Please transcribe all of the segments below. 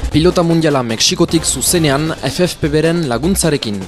Pilota mundiala Mexikotik zuzenean FFP-beren laguntzarekin.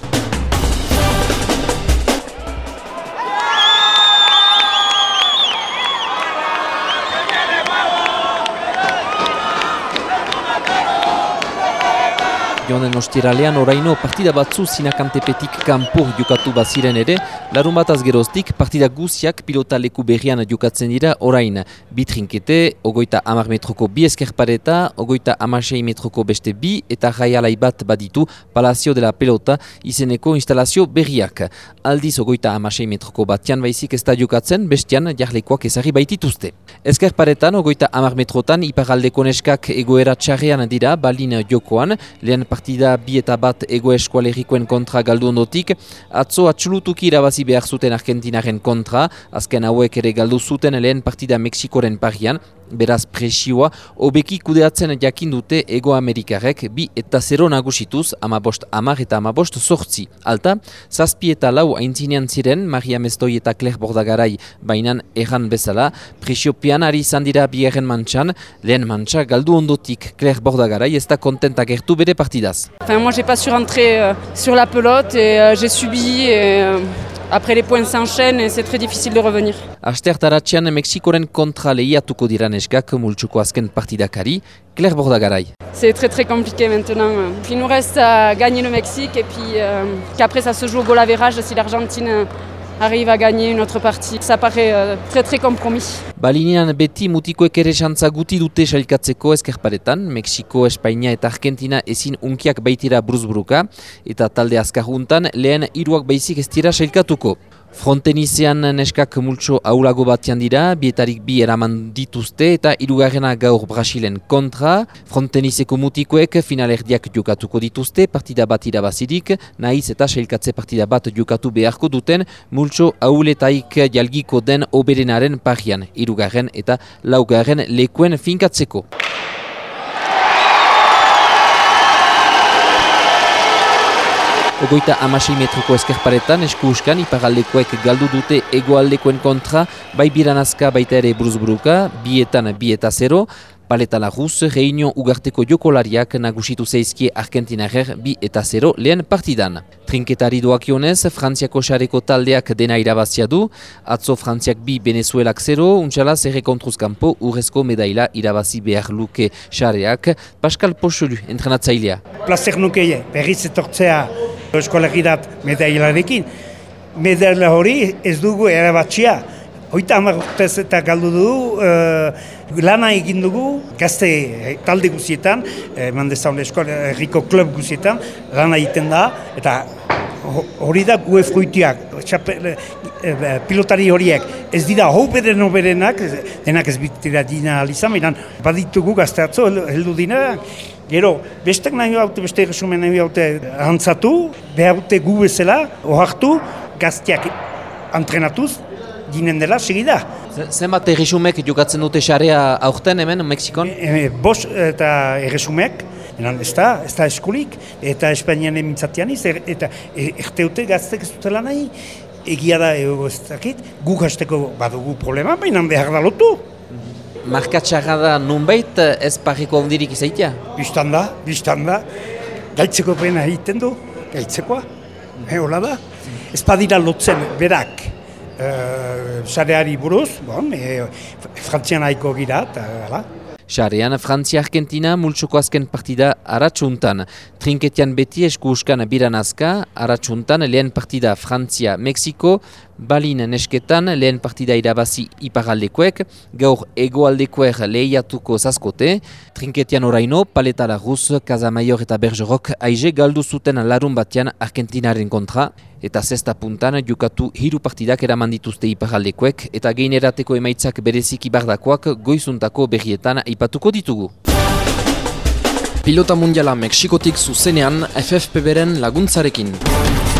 Joanen ostiralean oraino partida batzu Zinakantepetik kanpo jokatu baziren ere, larun bataz geroztik partida guziak pilota leku berrian jokatzen dira orain. Bi trinkete, 30 metroko bi eskerpareta, 36 metroko beste bi eta jaialai bat baditu Palacio de la Pelota izeneko instalazio berriak. Aldiz 36 metroko batian baizik ez da jokatzen, bestian jarlekoak ezarri baitituzte. Eskerparetan 30 metrotan iparaldeko neskak egoera txarrean dira balin jokoan, lehen partida bi eta bat ego eskualerikoen kontra galdu ondotik, atzo atxulutuki irabazi behar zuten Argentinaren kontra, azken hauek ere galdu zuten lehen partida Mexikoren parian, beraz presioa hobeki kudeatzen jakin dute Ego Amerikarek 2-0 nagusituz, 15-10 eta 15-8. Alta, 7 eta 4 aintzinean ziren Maria Mestoi eta Claire Bordagaray, bainan erran bezala, presiopian ari izan dira bigarren mantxan, lehen mantxa galdu ondotik Claire Bordagaray ez da kontenta gertu bere partidaz. Enfin, moi j'ai pas su rentrer sur la pelote et j'ai subi après les points s'enchaînent et c'est très difficile de revenir. Asteartaratzean Mexikoren kontra lehiatuko dira neskak multsuko azken partidakari, Claire Bordagaray. C'est très compliqué maintenant. Il nous reste à gagner le Mexique et puis qu'après ça se joue au goal average si l'Argentine arrive à gagner une autre partie. Ça paraît très compromis. Balinean beti mutikoek ere xantza guti dute sailkatzeko eskerparetan, Mexiko, Espainia eta Argentina ezin unkiak baitira bruzburuka, eta talde azkarruntan lehen hiruak baizik ez dira sailkatuko. Frontenizean neskak multso ahulago batian dira, bietarik bi eraman dituzte eta hirugarrena gaur Brasilen kontra. Frontenizeko mutikoek finalerdiak jokatuko dituzte, partida bat irabazirik, nahiz eta sailkatze partida bat jokatu beharko duten multso ahuletaik jalgiko den oberenaren parian, hirugarren eta laugarren lekuen finkatzeko. Ogoita 16 metroko eskerparetan eskuuskan iparaldekoek galdu dute egoaldekoen kontra, bai biranazka baita ere bruzburuka, 2-0, Paleta Larruz, Reunion ugarteko jokolariak nagusitu zeizkie Argentinarer 2-0 lehen partidan. Trinketari doakionez, Frantziako xareko taldeak dena irabazia du, atzo Frantziak 2 Venezuelak 0, untxalaz errekontruzkampo urrezko medaila irabazi behar luke xareak, Pascal Pochelu entrenatzailea. Plazer nukeie, berriz etortzea eskolegirat medailarekin. Medaila hori ez dugu erabatxia. 30 urtez eta galdu dugu, lana egin dugu, gazte talde guzietan, mandezaun herriko klub guzietan, lana egiten da, eta hori da gue fruitiak, pilotari horiek, ez dira hoberenak, denak ez bitera dina alizan, baditugu gazte atzo heldu dina, gero, bestek nahi haute, beste resumen nahi haute hantzatu, behar haute gu bezala, ohartu, gazteak entrenatuz, ginen dela, segida. Zenbat erresumek jokatzen dute xarea aurten hemen, Mexikon? Bos eta erresumek, ez da eskulik, eta Espainian emintzatian eta erteute gaztek ez dutela nahi, egia da ez dakit, guk hasteko badugu problema, baina behar da lotu. Markatxarra da nunbait ez parriko ondirik izaitia? Bistan da, gaitzeko pena egiten du, gaitzekoa, hola da. Ez badira lotzen berak, xareari buruz, frantzian haiko gira, eta gala. Xarean, Frantzia-Argentina multsoko azken partida aratsuntan. Trinketian beti eskuuskan biranazka, aratsuntan lehen partida Frantzia-Mexiko, balin nesketan lehen partida irabazi iparaldekoek, gaur egoaldekoek lehiatuko zazkote. Trinketian oraino, Paleta Larruz, Casamaior eta Bergerok aize galdu zuten larun batean Argentinaren kontra, eta zesta puntan jokatu hiru partidak eraman dituzte iparaldekoek, eta geinerateko emaitzak bereziki bardakoak goizuntako berrietan aipatuko ditugu. Pilota mundiala Mexikotik zuzenean FFP-beren laguntzarekin.